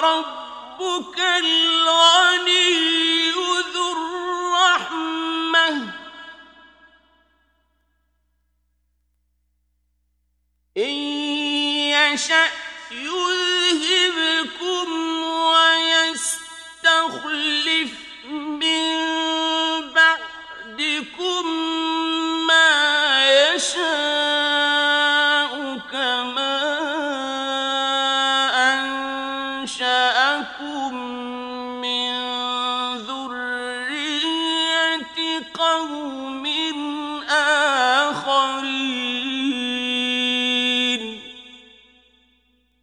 وربك الغني ذو الرحمة إن يشأ يذهبكم ويستخلف من بعدكم